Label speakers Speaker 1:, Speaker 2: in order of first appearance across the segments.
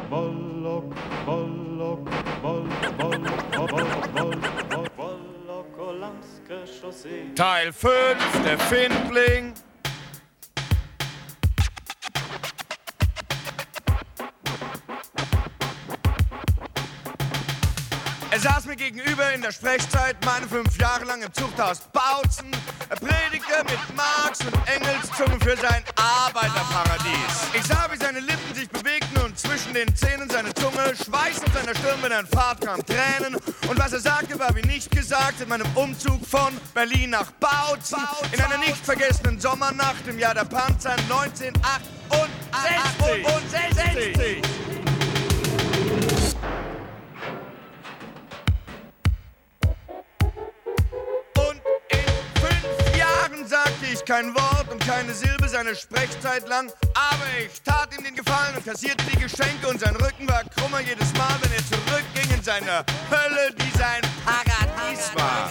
Speaker 1: Teil 5, der Findling. Er saß mir gegenüber in der Sprechzeit, meine 5 Jahre lang im Zuchthaus Bautzen. Er predigte mit Marx und Engelszunge für sein Arbeiterparadies. Ich sah, wie seine Lippen sich bewegten und zwischen den Zähnen seine Zunge, Schweiß auf seiner Stirn, wenn er in Fahrt kam, Tränen. Und was er sagte, war wie nicht gesagt in meinem Umzug von Berlin nach Bautzen. In einer nicht vergessenen Sommernacht im Jahr der Panzer 1968. Sagte ich kein Wort und keine Silbe seine Sprechzeit lang, aber ich tat ihm den Gefallen und kassierte die Geschenke und sein Rücken war krummer jedes Mal, wenn er zurückging in seine Hölle, die sein Paradies war.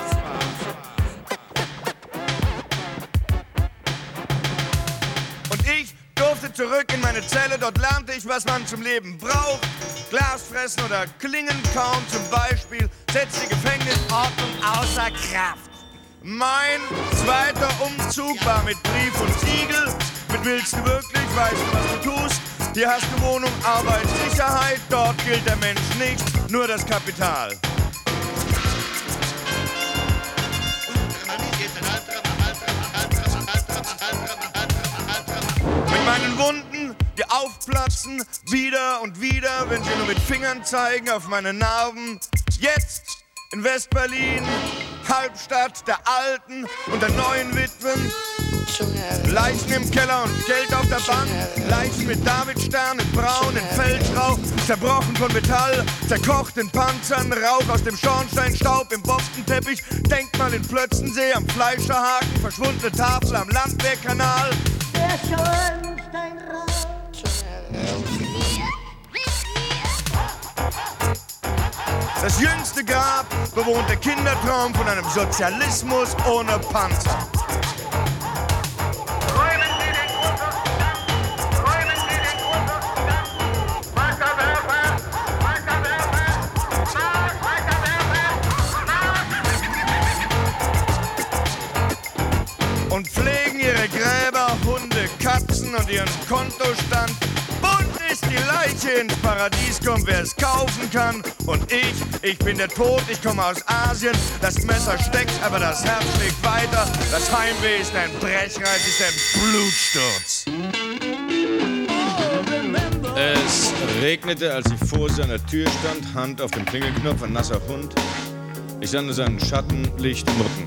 Speaker 1: Und ich durfte zurück in meine Zelle, dort lernte ich, was man zum Leben braucht. Glas fressen oder Klingen kauen zum Beispiel, setzt die Gefängnisordnung außer Kraft. Mein zweiter Umzug war mit Brief und Siegel. Mit willst du wirklich, weißt du, was du tust? Hier hast du Wohnung, Arbeit, Sicherheit. Dort gilt der Mensch nicht, nur das Kapital. Mit meinen Wunden, die aufplatzen, wieder und wieder, wenn sie nur mit Fingern zeigen auf meine Narben. Jetzt in West-Berlin, Halbstadt der alten und der neuen Witwen. Leichen im Keller und Geld auf der Bank. Leichen mit Davidstern in braun, in Feldgrau. Zerbrochen von Metall, zerkocht in Panzern. Rauch aus dem Schornstein, Staub im Bostonteppich. Denkmal in Plötzensee am Fleischerhaken. Verschwundene Tafel am Landwehrkanal.
Speaker 2: Der Schornsteinrauch.
Speaker 1: Das jüngste Grab bewohnt der Kindertraum von einem Sozialismus ohne Panzer.
Speaker 3: Räumen Sie den Ursuchsstand! Räumen Sie den Ursuchsstand! Wasserwerfer! Wasserwerfer! Marsch, Wasserwerfer!
Speaker 1: Und pflegen ihre Gräber, Hunde, Katzen und ihren Kontostand. Bunt ist die Leiche, ins Paradies kommt, wer es kaufen kann. Und ich bin der Tod, ich komme aus Asien. Das Messer steckt, aber das Herz schlägt weiter. Das Heimweh ist ein Brechreiz, ist ein Blutsturz. Es regnete, als ich vor seiner Tür stand, Hand auf dem Klingelknopf, ein nasser Hund. Ich sah nur seinen Schatten, Licht im Rücken.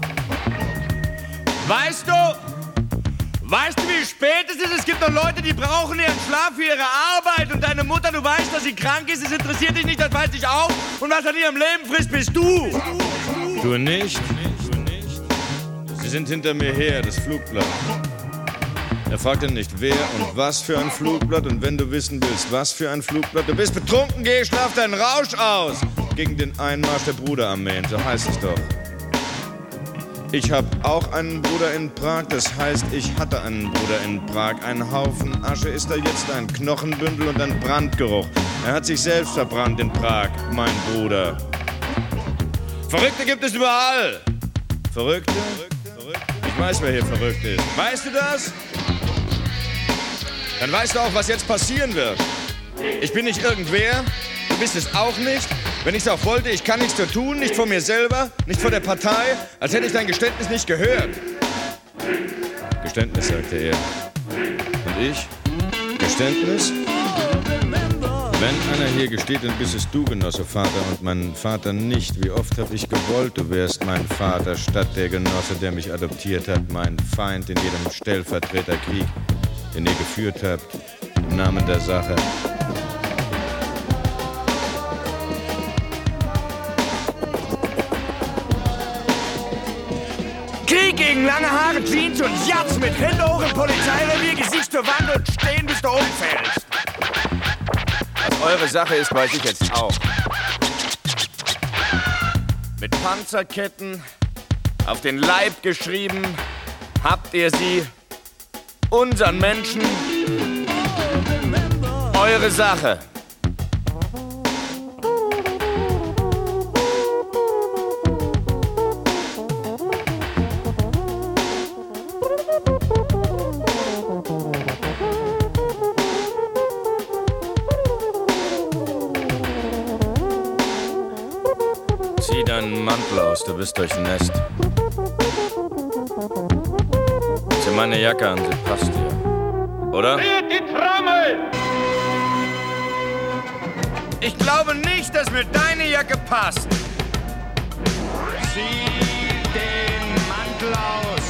Speaker 1: Weißt du, wie spät es ist? Es gibt doch Leute, die brauchen ihren Schlaf für ihre Arbeit. Und deine Mutter, du weißt, dass sie krank ist. Es interessiert dich nicht, das weiß ich auch. Und was an ihrem Leben frisst, bist du. Du nicht? Sie sind hinter mir her, das Flugblatt. Er fragte nicht, wer und was für ein Flugblatt. Und wenn du wissen willst, was für ein Flugblatt. Du bist betrunken, geh, schlaf deinen Rausch aus. Gegen den Einmarsch der Bruderarmeen, so heißt es doch. Ich habe auch einen Bruder in Prag, das heißt, ich hatte einen Bruder in Prag. Ein Haufen Asche ist da jetzt, ein Knochenbündel und ein Brandgeruch. Er hat sich selbst verbrannt in Prag, mein Bruder. Verrückte gibt es überall. Verrückte? Ich weiß, wer hier verrückt ist. Weißt du das? Dann weißt du auch, was jetzt passieren wird. Ich bin nicht irgendwer, du bist es auch nicht. Wenn ich es auch wollte, ich kann nichts für tun, nicht vor mir selber, nicht vor der Partei, als hätte ich dein Geständnis nicht gehört. Geständnis, sagte er. Und ich? Geständnis? Wenn einer hier gesteht, dann bist es du, Genosse Vater, und mein Vater nicht. Wie oft hab ich gewollt, du wärst mein Vater, statt der Genosse, der mich adoptiert hat, mein Feind in jedem Stellvertreterkrieg, den ihr geführt habt, im Namen der Sache. Krieg gegen lange Haare, Jeans und Jats mit Hände hoch im Polizeirevier, Gesicht zur Wand und stehen, bis du umfällst. Was eure Sache ist, weiß ich jetzt auch. Mit Panzerketten auf den Leib geschrieben, habt ihr sie, unseren Menschen, eure Sache. Zieh deinen Mantel aus, du bist durchnässt. Zieh meine Jacke an, sie passt dir. Oder?
Speaker 3: Dreht die Trommel!
Speaker 1: Ich glaube nicht, dass mir deine Jacke passt. Zieh den Mantel aus.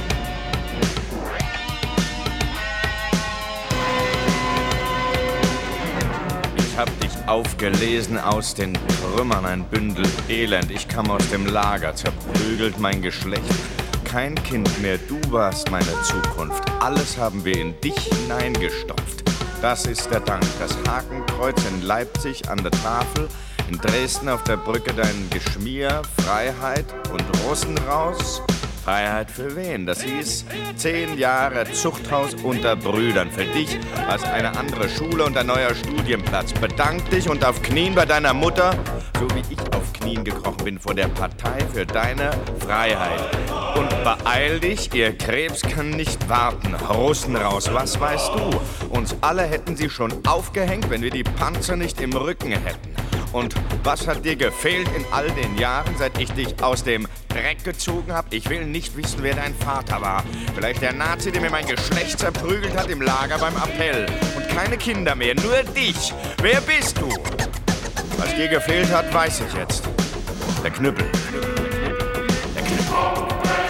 Speaker 1: Ich hab dich aufgelesen aus den Trümmern, ein Bündel Elend. Ich kam aus dem Lager, zerprügelt mein Geschlecht. Kein Kind mehr, du warst meine Zukunft. Alles haben wir in dich hineingestopft. Das ist der Dank, das Hakenkreuz in Leipzig an der Tafel, in Dresden auf der Brücke dein Geschmier, Freiheit und Russen raus. Freiheit für wen? Das hieß 10 Jahre Zuchthaus unter Brüdern. Für dich als eine andere Schule und ein neuer Studienplatz. Bedank dich und auf Knien bei deiner Mutter, so wie ich auf Knien gekrochen bin vor der Partei für deine Freiheit. Und beeil dich, ihr Krebs kann nicht warten. Russen raus, was weißt du? Uns alle hätten sie schon aufgehängt, wenn wir die Panzer nicht im Rücken hätten. Und was hat dir gefehlt in all den Jahren, seit ich dich aus dem Dreck gezogen habe? Ich will nicht wissen, wer dein Vater war. Vielleicht der Nazi, der mir mein Geschlecht zerprügelt hat im Lager beim Appell. Und keine Kinder mehr, nur dich. Wer bist du? Was dir gefehlt hat, weiß ich jetzt. Der Knüppel. Der Knüppel.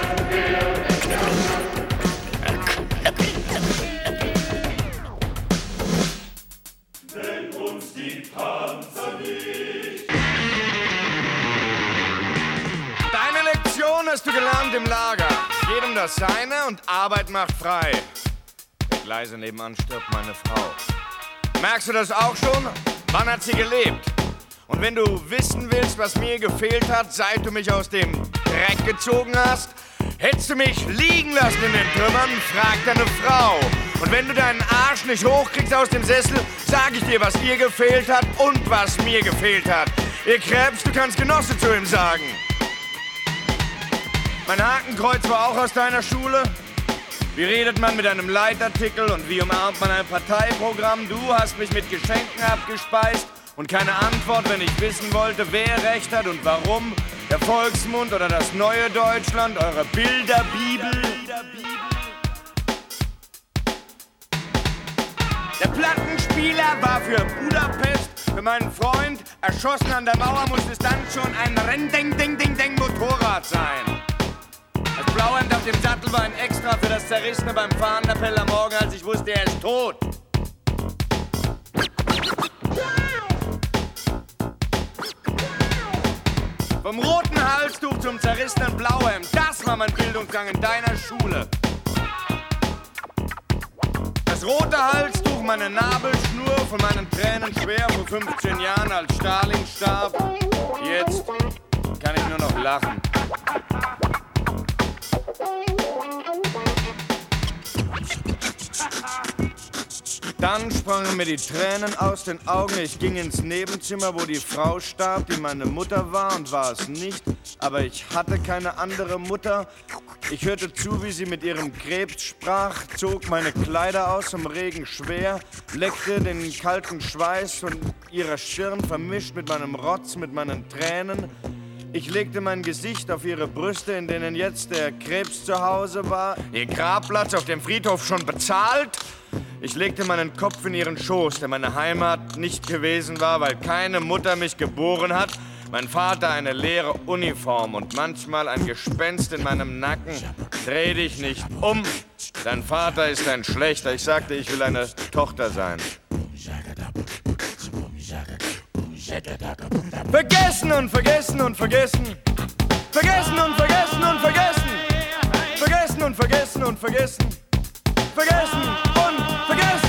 Speaker 1: Hast du gelernt im Lager. Jedem das Seine und Arbeit macht frei. Der Gleise nebenan stirbt meine Frau. Merkst du das auch schon? Wann hat sie gelebt? Und wenn du wissen willst, was mir gefehlt hat, seit du mich aus dem Dreck gezogen hast, hättest du mich liegen lassen in den Trümmern, frag deine Frau. Und wenn du deinen Arsch nicht hochkriegst aus dem Sessel, sag ich dir, was ihr gefehlt hat und was mir gefehlt hat. Ihr Krebs, du kannst Genosse zu ihm sagen. Mein Hakenkreuz war auch aus deiner Schule. Wie redet man mit einem Leitartikel und wie umarmt man ein Parteiprogramm? Du hast mich mit Geschenken abgespeist und keine Antwort, wenn ich wissen wollte, wer recht hat und warum. Der Volksmund oder das neue Deutschland, eure Bilderbibel. Der Plattenspieler war für Budapest, für meinen Freund. Erschossen an der Mauer muss es dann schon ein Rennding-Ding-Ding-Ding-Motorrad sein. Das Blauhemd auf dem Sattel war ein Extra für das Zerrissene beim Fahnenappell am Morgen, als ich wusste, er ist tot. Vom roten Halstuch zum zerrissenen Blauhemd, das war mein Bildungsgang in deiner Schule. Das rote Halstuch, meine Nabelschnur, von meinen Tränen schwer vor 15 Jahren, als Stalin starb. Jetzt kann ich nur noch lachen. Dann sprangen mir die Tränen aus den Augen. Ich ging ins Nebenzimmer, wo die Frau starb, die meine Mutter war und war es nicht. Aber ich hatte keine andere Mutter. Ich hörte zu, wie sie mit ihrem Krebs sprach, zog meine Kleider aus im Regen schwer, leckte den kalten Schweiß von ihrer Stirn, vermischt mit meinem Rotz, mit meinen Tränen. Ich legte mein Gesicht auf ihre Brüste, in denen jetzt der Krebs zu Hause war. Ihr Grabplatz auf dem Friedhof schon bezahlt. Ich legte meinen Kopf in ihren Schoß, der meine Heimat nicht gewesen war, weil keine Mutter mich geboren hat. Mein Vater eine leere Uniform und manchmal ein Gespenst in meinem Nacken. Dreh dich nicht um. Dein Vater ist ein Schlechter. Ich sagte, ich will eine Tochter sein. Vergessen und vergessen und vergessen. Vergessen und vergessen und vergessen. Vergessen und vergessen und vergessen. Vergessen und vergessen.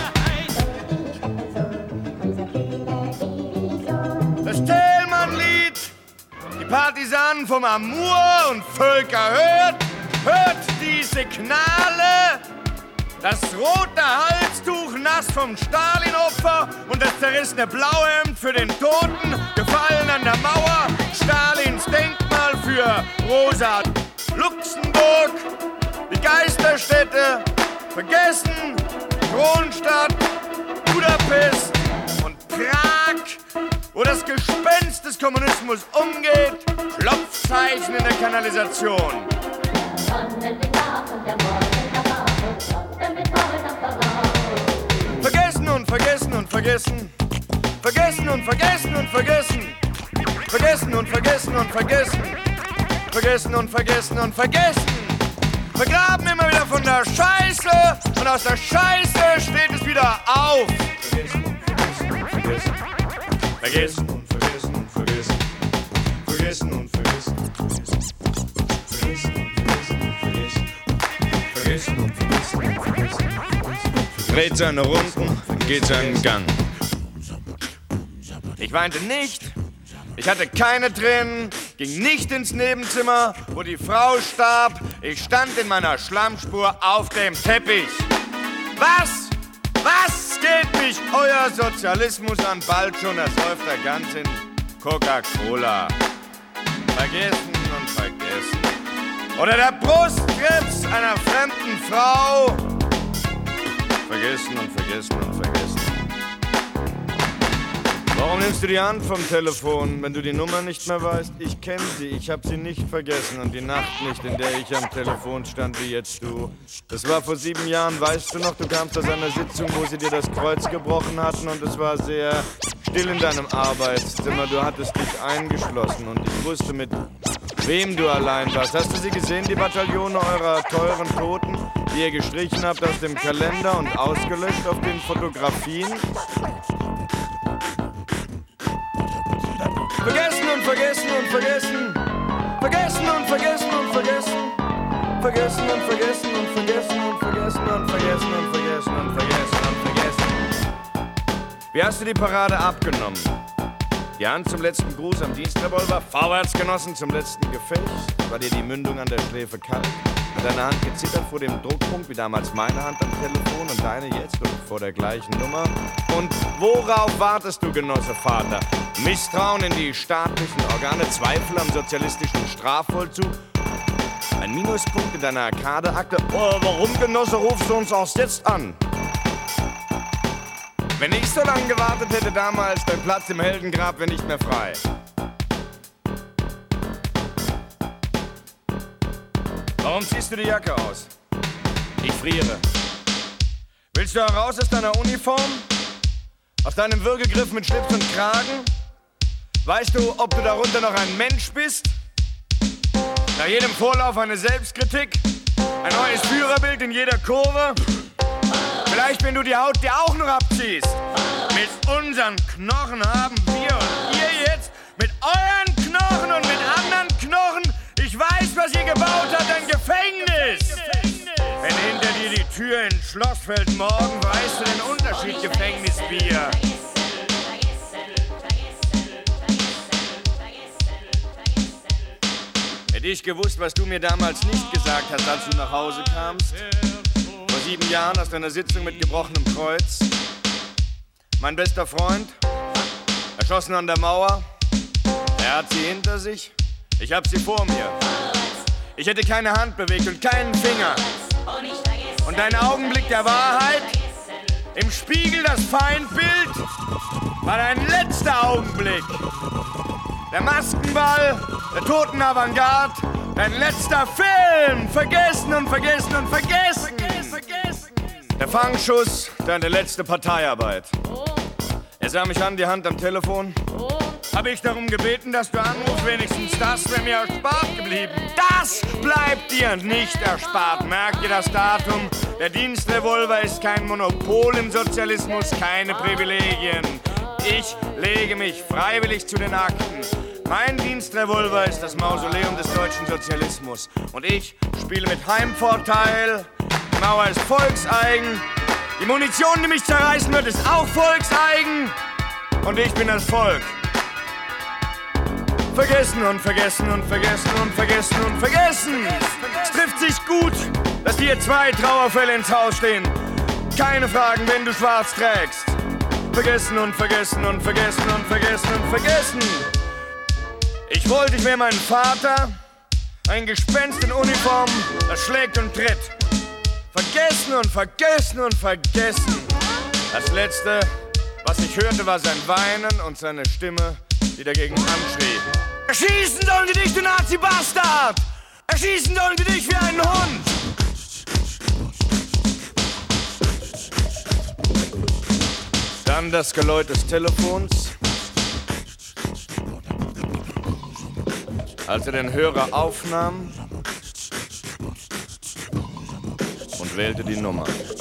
Speaker 1: Das Thälmann-Lied. Die Partisanen vom Amur und Völker hört diese Knale. Das rote Halstuch nass vom Stalin-Opfer und das zerrissene Blauhemd für den Toten, gefallen an der Mauer, Stalins Denkmal für Rosa Luxemburg, die Geisterstätte, vergessen, Kronstadt, Budapest und Prag, wo das Gespenst des Kommunismus umgeht, Klopfzeichen in der Kanalisation. Vergessen und vergessen und vergessen. Vergessen und vergessen und vergessen. Vergessen und vergessen und vergessen. Vergessen und vergessen und vergessen. Vergraben immer wieder von der Scheiße und aus der Scheiße steht es wieder auf. Vergessen und vergessen und vergessen. Vergessen und vergessen und vergessen. Vergessen und vergessen und vergessen. Vergessen und vergessen und vergessen. Dreht seine Runden, geht seinen Gang. Ich weinte nicht, ich hatte keine Tränen, ging nicht ins Nebenzimmer, wo die Frau starb. Ich stand in meiner Schlammspur auf dem Teppich. Was? Was geht mich euer Sozialismus an? Bald schon ersäuft er ganz in Coca-Cola. Vergessen und vergessen. Oder der Brustkrebs einer fremden Frau. Vergessen und vergessen und vergessen. Warum nimmst du die Hand vom Telefon, wenn du die Nummer nicht mehr weißt? Ich kenne sie, ich habe sie nicht vergessen und die Nacht nicht, in der ich am Telefon stand wie jetzt du. Das war vor 7 Jahren, weißt du noch, du kamst aus einer Sitzung, wo sie dir das Kreuz gebrochen hatten und es war sehr still in deinem Arbeitszimmer. Du hattest dich eingeschlossen und ich wusste, mit wem du allein warst. Hast du sie gesehen, die Bataillone eurer teuren Toten, die ihr gestrichen habt aus dem Kalender und ausgelöscht auf den Fotografien? Vergessen und vergessen und vergessen. Vergessen und vergessen und vergessen. Vergessen und vergessen und vergessen und vergessen und vergessen und vergessen und vergessen und vergessen. Wie hast du die Parade abgenommen? Die Hand zum letzten Gruß am Dienstrevolver, vorwärts genossen zum letzten Gefecht. War dir die Mündung an der Schläfe kalt? Hat deine Hand gezittert vor dem Druckpunkt, wie damals meine Hand am Telefon und deine jetzt und vor der gleichen Nummer? Und worauf wartest du, Genosse Vater? Misstrauen in die staatlichen Organe, Zweifel am sozialistischen Strafvollzug? Ein Minuspunkt in deiner Arkadeakte? Oh, warum, Genosse, rufst du uns auch jetzt an? Wenn ich so lange gewartet hätte damals, dein Platz im Heldengrab wäre nicht mehr frei. Warum ziehst du die Jacke aus? Ich friere. Willst du heraus aus deiner Uniform? Aus deinem Würgegriff mit Schlips und Kragen? Weißt du, ob du darunter noch ein Mensch bist? Nach jedem Vorlauf eine Selbstkritik? Ein neues Führerbild in jeder Kurve? Vielleicht, wenn du die Haut dir auch noch abziehst. Mit unseren Knochen haben wir und ihr jetzt mit euren Knochen und mit anderen Knochen. Ich weiß, was ihr gebaut habt, ein Gefängnis. Wenn hinter dir die Tür ins Schloss fällt morgen, weißt du den Unterschied, Gefängnisbier. Hätte ich gewusst, was du mir damals nicht gesagt hast, als du nach Hause kamst. Vor 7 Jahren aus deiner Sitzung mit gebrochenem Kreuz. Mein bester Freund, erschossen an der Mauer. Er hat sie hinter sich, ich hab sie vor mir. Ich hätte keine Hand bewegt und keinen Finger. Und dein Augenblick der Wahrheit, im Spiegel das Feindbild, war dein letzter Augenblick. Der Maskenball, der toten Avantgarde, dein letzter Film. Vergessen und vergessen und vergessen. Der Fangschuss, deine letzte Parteiarbeit. Er sah mich an, die Hand am Telefon. Habe ich darum gebeten, dass du anrufst, wenigstens das wäre mir erspart geblieben. Das bleibt dir nicht erspart. Merkt ihr das Datum? Der Dienstrevolver ist kein Monopol im Sozialismus, keine Privilegien. Ich lege mich freiwillig zu den Akten. Mein Dienstrevolver ist das Mausoleum des deutschen Sozialismus. Und ich spiele mit Heimvorteil. Die Mauer ist volkseigen. Die Munition, die mich zerreißen wird, ist auch volkseigen. Und ich bin das Volk. Vergessen und vergessen und vergessen und vergessen und vergessen. Es trifft sich gut, dass dir 2 Trauerfälle ins Haus stehen. Keine Fragen, wenn du schwarz trägst. Vergessen und vergessen und vergessen und vergessen und vergessen. Ich wollte, ich wäre mein Vater, ein Gespenst in Uniform, das schlägt und tritt. Vergessen und vergessen und vergessen. Das Letzte, was ich hörte, war sein Weinen und seine Stimme, die dagegen anschrie. Erschießen sollen die dich, du Nazi-Bastard! Erschießen sollen die dich wie einen Hund! Dann das Geläut des Telefons. Als er den Hörer aufnahm und wählte die Nummer.